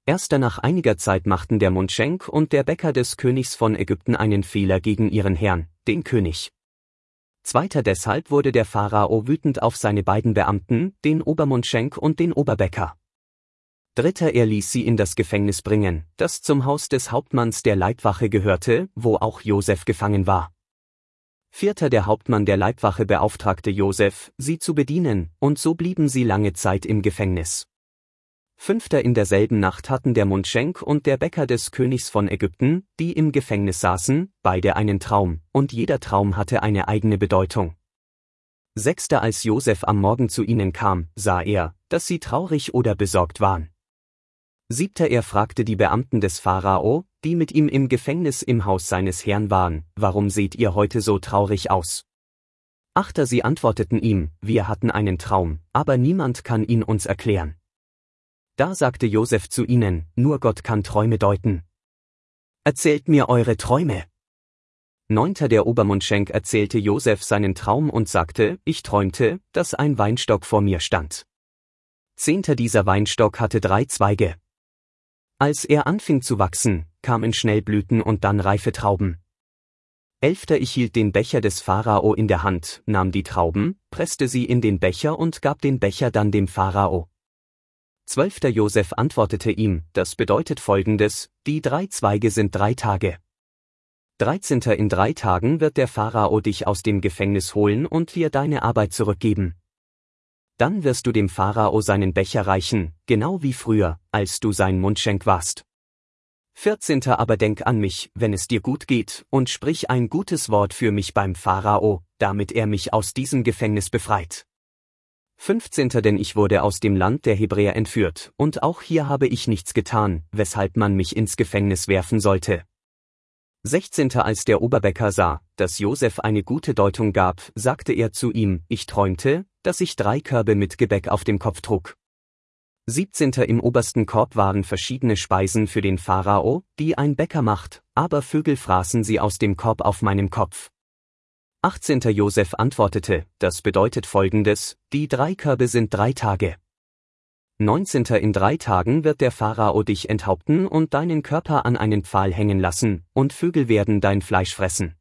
Erst nach einiger Zeit machten der Mundschenk und der Bäcker des Königs von Ägypten einen Fehler gegen ihren Herrn, den König. Zweiter deshalb wurde der Pharao wütend auf seine beiden Beamten, den Obermundschenk und den Oberbäcker. Dritter, er ließ sie in das Gefängnis bringen, das zum Haus des Hauptmanns der Leibwache gehörte, wo auch Josef gefangen war. Vierter, der Hauptmann der Leibwache beauftragte Josef, sie zu bedienen, und so blieben sie lange Zeit im Gefängnis. Fünfter, in derselben Nacht hatten der Mundschenk und der Bäcker des Königs von Ägypten, die im Gefängnis saßen, beide einen Traum, und jeder Traum hatte eine eigene Bedeutung. Sechster, als Josef am Morgen zu ihnen kam, sah er, dass sie traurig oder besorgt waren. Siebter, er fragte die Beamten des Pharao, die mit ihm im Gefängnis im Haus seines Herrn waren, warum seht ihr heute so traurig aus? Achter, sie antworteten ihm, wir hatten einen Traum, aber niemand kann ihn uns erklären. Da sagte Josef zu ihnen, nur Gott kann Träume deuten. Erzählt mir eure Träume. Neunter, der Obermundschenk erzählte Josef seinen Traum und sagte, ich träumte, dass ein Weinstock vor mir stand. Zehnter, dieser Weinstock hatte 3 Zweige. Als er anfing zu wachsen, kamen schnell Blüten und dann reife Trauben. Elfter, ich hielt den Becher des Pharao in der Hand, nahm die Trauben, presste sie in den Becher und gab den Becher dann dem Pharao. 12. Josef antwortete ihm, das bedeutet Folgendes, die 3 Zweige sind 3 Tage. 13. In 3 Tagen wird der Pharao dich aus dem Gefängnis holen und dir deine Arbeit zurückgeben. Dann wirst du dem Pharao seinen Becher reichen, genau wie früher, als du sein Mundschenk warst. 14. Aber denk an mich, wenn es dir gut geht, und sprich ein gutes Wort für mich beim Pharao, damit er mich aus diesem Gefängnis befreit. 15. Denn ich wurde aus dem Land der Hebräer entführt, und auch hier habe ich nichts getan, weshalb man mich ins Gefängnis werfen sollte. 16. Als der Oberbäcker sah, dass Josef eine gute Deutung gab, sagte er zu ihm, ich träumte, dass ich 3 Körbe mit Gebäck auf dem Kopf trug. 17. Im obersten Korb waren verschiedene Speisen für den Pharao, die ein Bäcker macht, aber Vögel fraßen sie aus dem Korb auf meinem Kopf. 18. Josef antwortete, das bedeutet Folgendes, die 3 Körbe sind 3 Tage. 19. In 3 Tagen wird der Pharao dich enthaupten und deinen Körper an einen Pfahl hängen lassen, und Vögel werden dein Fleisch fressen.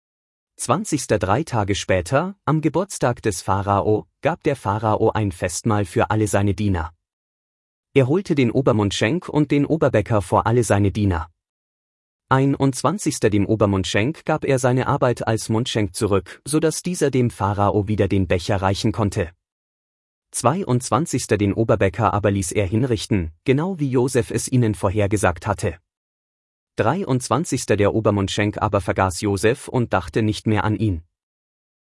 20. 3 Tage später, am Geburtstag des Pharao, gab der Pharao ein Festmahl für alle seine Diener. Er holte den Obermundschenk und den Oberbäcker vor alle seine Diener. 21. Dem Obermundschenk gab er seine Arbeit als Mundschenk zurück, so dass dieser dem Pharao wieder den Becher reichen konnte. 22. Den Oberbäcker aber ließ er hinrichten, genau wie Josef es ihnen vorhergesagt hatte. 23. Der Obermundschenk aber vergaß Josef und dachte nicht mehr an ihn.